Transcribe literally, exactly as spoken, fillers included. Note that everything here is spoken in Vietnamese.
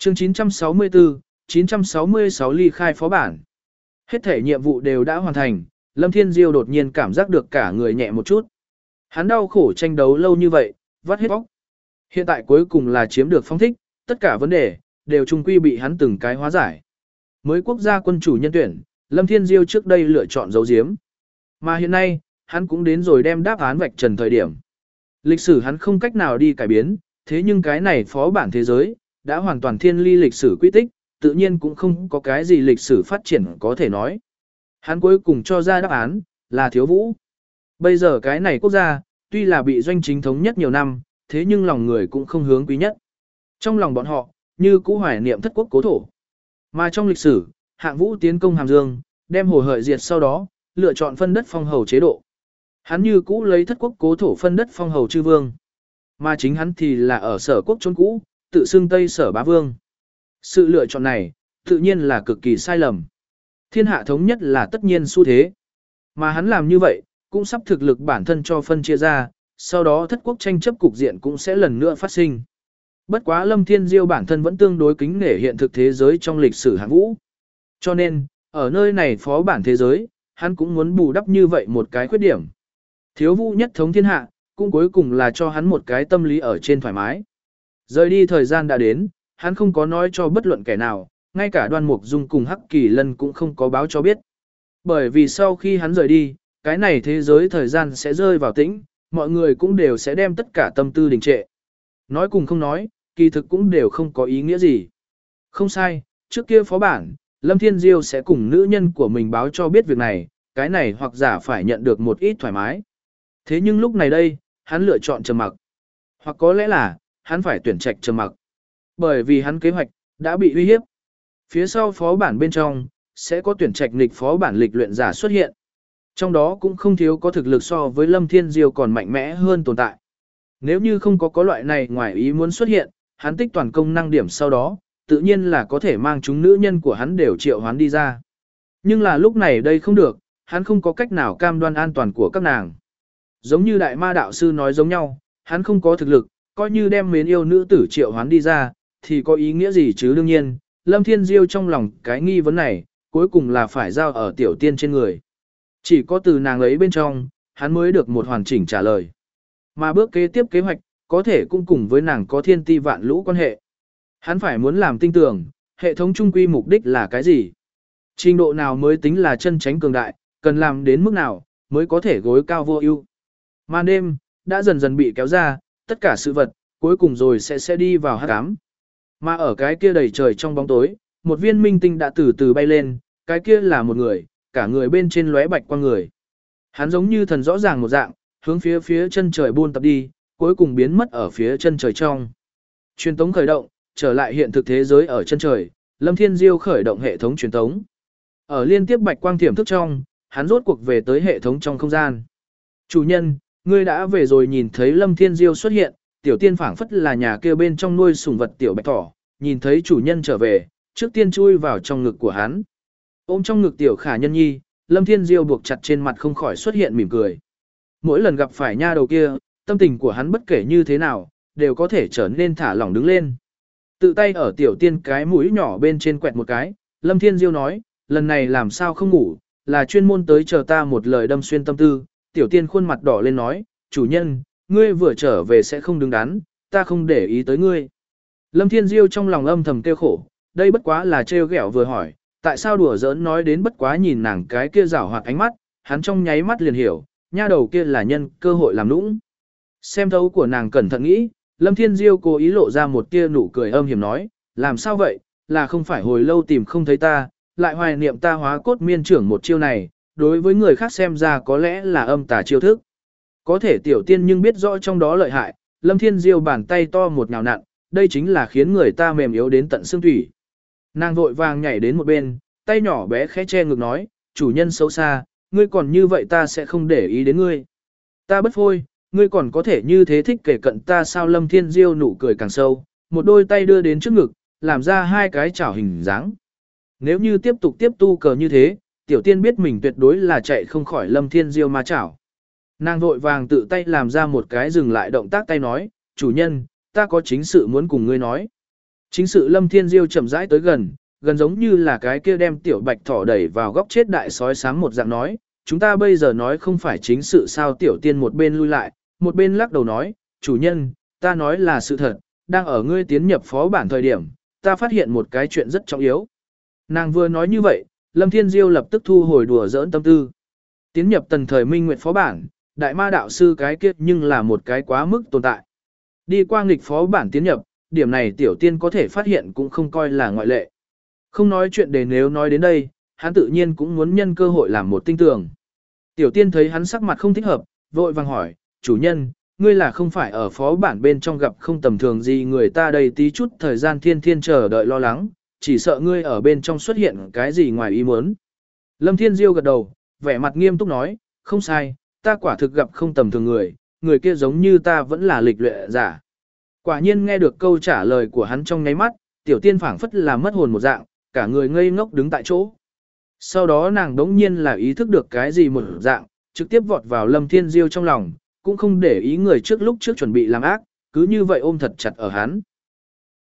Chương chín trăm sáu mươi tư, chín trăm sáu mươi sáu ly khai phó bản. Hết thể nhiệm vụ đều đã hoàn thành, Lâm Thiên Diêu đột nhiên cảm giác được cả người nhẹ một chút. Hắn đau khổ tranh đấu lâu như vậy, vắt hết bóc. Hiện tại cuối cùng là chiếm được phong thích, tất cả vấn đề đều chung quy bị hắn từng cái hóa giải. Mới quốc gia quân chủ nhân tuyển, Lâm Thiên Diêu trước đây lựa chọn giấu giếm. Mà hiện nay, hắn cũng đến rồi đem đáp án vạch trần thời điểm. Lịch sử hắn không cách nào đi cải biến, thế nhưng cái này phó bản thế giới, đã hoàn toàn thiên ly lịch sử quy tích, tự nhiên cũng không có cái gì lịch sử phát triển có thể nói. Hắn cuối cùng cho ra đáp án, là thiếu vũ. Bây giờ cái này quốc gia, tuy là bị doanh chính thống nhất nhiều năm, thế nhưng lòng người cũng không hướng quý nhất. Trong lòng bọn họ, như cũ hoài niệm thất quốc cố thổ. Mà trong lịch sử, hạng vũ tiến công Hàm Dương, đem Hồ Hợi diệt sau đó, lựa chọn phân đất phong hầu chế độ. Hắn như cũ lấy thất quốc cố thổ phân đất phong hầu chư vương. Mà chính hắn thì là ở sở quốc trốn cũ, tự xưng Tây Sở Bá Vương. Sự lựa chọn này, tự nhiên là cực kỳ sai lầm. Thiên hạ thống nhất là tất nhiên xu thế. Mà hắn làm như vậy, cũng sắp thực lực bản thân cho phân chia ra, sau đó thất quốc tranh chấp cục diện cũng sẽ lần nữa phát sinh. Bất quá Lâm Thiên Diêu bản thân vẫn tương đối kính nể hiện thực thế giới trong lịch sử hạng vũ. Cho nên, ở nơi này phó bản thế giới, hắn cũng muốn bù đắp như vậy một cái khuyết điểm. Thiếu vũ nhất thống thiên hạ, cũng cuối cùng là cho hắn một cái tâm lý ở trên thoải mái. Rời đi thời gian đã đến, hắn không có nói cho bất luận kẻ nào, ngay cả Đoan Mục Dung cùng Hắc Kỳ Lân cũng không có báo cho biết. Bởi vì sau khi hắn rời đi, cái này thế giới thời gian sẽ rơi vào tĩnh, mọi người cũng đều sẽ đem tất cả tâm tư đình trệ. Nói cùng không nói, kỳ thực cũng đều không có ý nghĩa gì. Không sai, trước kia phó bản, Lâm Thiên Diêu sẽ cùng nữ nhân của mình báo cho biết việc này, cái này hoặc giả phải nhận được một ít thoải mái. Thế nhưng lúc này đây, hắn lựa chọn trầm mặc. Hoặc có lẽ là, hắn phải tuyển trạch trầm mặc. Bởi vì hắn kế hoạch, đã bị uy hiếp. Phía sau phó bản bên trong, sẽ có tuyển trạch nghịch phó bản lịch luyện giả xuất hiện. Trong đó cũng không thiếu có thực lực so với Lâm Thiên Diêu còn mạnh mẽ hơn tồn tại. Nếu như không có có loại này ngoài ý muốn xuất hiện, hắn tích toàn công năng điểm sau đó, tự nhiên là có thể mang chúng nữ nhân của hắn đều triệu hoán đi ra. Nhưng là lúc này đây không được, hắn không có cách nào cam đoan an toàn của các nàng. Giống như đại ma đạo sư nói giống nhau, hắn không có thực lực, coi như đem mến yêu nữ tử triệu hoán đi ra, thì có ý nghĩa gì chứ đương nhiên, Lâm Thiên Diêu trong lòng cái nghi vấn này, cuối cùng là phải giao ở tiểu tiên trên người. Chỉ có từ nàng ấy bên trong, hắn mới được một hoàn chỉnh trả lời. Mà bước kế tiếp kế hoạch, có thể cũng cùng với nàng có thiên ti vạn lũ quan hệ. Hắn phải muốn làm tinh tường, hệ thống trung quy mục đích là cái gì? Trình độ nào mới tính là chân chánh cường đại, cần làm đến mức nào, mới có thể gối cao vô ưu. Màn đêm, đã dần dần bị kéo ra, tất cả sự vật, cuối cùng rồi sẽ sẽ đi vào hắc ám. Mà ở cái kia đầy trời trong bóng tối, một viên minh tinh đã từ từ bay lên, cái kia là một người, cả người bên trên lóe bạch quang người. Hắn giống như thần rõ ràng một dạng, hướng phía phía chân trời buôn tập đi, cuối cùng biến mất ở phía chân trời trong. Truyền tống khởi động, trở lại hiện thực thế giới ở chân trời, Lâm Thiên Diêu khởi động hệ thống truyền tống. Ở liên tiếp bạch quang tiềm thức trong, hắn rốt cuộc về tới hệ thống trong không gian. Chủ nhân, ngươi đã về rồi. Nhìn thấy Lâm Thiên Diêu xuất hiện, tiểu tiên phảng phất là nhà kia bên trong nuôi sủng vật tiểu bạch thỏ, nhìn thấy chủ nhân trở về, trước tiên chui vào trong ngực của hắn. Ôm trong ngực tiểu khả nhân nhi, Lâm Thiên Diêu buộc chặt trên mặt không khỏi xuất hiện mỉm cười. Mỗi lần gặp phải nha đầu kia, tâm tình của hắn bất kể như thế nào, đều có thể trở nên thả lỏng đứng lên. Tự tay ở tiểu tiên cái mũi nhỏ bên trên quẹt một cái, Lâm Thiên Diêu nói, lần này làm sao không ngủ, là chuyên môn tới chờ ta một lời đâm xuyên tâm tư. Tiểu tiên khuôn mặt đỏ lên nói, chủ nhân, ngươi vừa trở về sẽ không đứng đắn, ta không để ý tới ngươi. Lâm Thiên Diêu trong lòng âm thầm kêu khổ, đây bất quá là trêu ghẹo vừa hỏi, tại sao đùa giỡn nói đến bất quá nhìn nàng cái kia rảo hoạt ánh mắt, hắn trong nháy mắt liền hiểu, nha đầu kia là nhân cơ hội làm nũng. Xem thấu của nàng cẩn thận nghĩ, Lâm Thiên Diêu cố ý lộ ra một tia nụ cười âm hiểm nói, làm sao vậy, là không phải hồi lâu tìm không thấy ta, lại hoài niệm ta hóa cốt miên trưởng một chiêu này, đối với người khác xem ra có lẽ là âm tà chiêu thức. Có thể tiểu tiên nhưng biết rõ trong đó lợi hại, Lâm Thiên Diêu bàn tay to một nhào nặn, đây chính là khiến người ta mềm yếu đến tận xương thủy. Nàng vội vàng nhảy đến một bên, tay nhỏ bé khẽ che ngực nói, chủ nhân xấu xa, ngươi còn như vậy ta sẽ không để ý đến ngươi. Ta bất phôi, ngươi còn có thể như thế thích kể cận ta sao? Lâm Thiên Diêu nụ cười càng sâu, một đôi tay đưa đến trước ngực, làm ra hai cái chảo hình dáng. Nếu như tiếp tục tiếp tu cờ như thế, tiểu tiên biết mình tuyệt đối là chạy không khỏi Lâm Thiên Diêu ma chảo. Nàng vội vàng tự tay làm ra một cái dừng lại động tác tay nói, chủ nhân, ta có chính sự muốn cùng ngươi nói. Chính sự Lâm Thiên Diêu chậm rãi tới gần, gần giống như là cái kia đem tiểu bạch thỏ đẩy vào góc chết đại sói sáng một dạng nói, chúng ta bây giờ nói không phải chính sự sao. Tiểu tiên một bên lui lại, một bên lắc đầu nói, chủ nhân, ta nói là sự thật, đang ở ngươi tiến nhập phó bản thời điểm, ta phát hiện một cái chuyện rất trọng yếu. Nàng vừa nói như vậy, Lâm Thiên Diêu lập tức thu hồi đùa giỡn tâm tư. Tiến nhập tần thời minh nguyệt phó bản, đại ma đạo sư cái kia nhưng là một cái quá mức tồn tại. Đi qua nghịch phó bản tiến nhập, điểm này tiểu tiên có thể phát hiện cũng không coi là ngoại lệ. Không nói chuyện để nếu nói đến đây, hắn tự nhiên cũng muốn nhân cơ hội làm một tinh tường. Tiểu tiên thấy hắn sắc mặt không thích hợp, vội vàng hỏi, chủ nhân, ngươi là không phải ở phó bản bên trong gặp không tầm thường gì người ta đây tí chút thời gian thiên thiên chờ đợi lo lắng, chỉ sợ ngươi ở bên trong xuất hiện cái gì ngoài ý muốn. Lâm Thiên Diêu gật đầu, vẻ mặt nghiêm túc nói, không sai, ta quả thực gặp không tầm thường người, người kia giống như ta vẫn là lịch luyện giả. Quả nhiên nghe được câu trả lời của hắn trong nháy mắt, tiểu tiên phảng phất là mất hồn một dạng, cả người ngây ngốc đứng tại chỗ. Sau đó nàng đống nhiên là ý thức được cái gì một dạng, trực tiếp vọt vào Lâm Thiên Diêu trong lòng, cũng không để ý người trước lúc trước chuẩn bị làm ác, cứ như vậy ôm thật chặt ở hắn.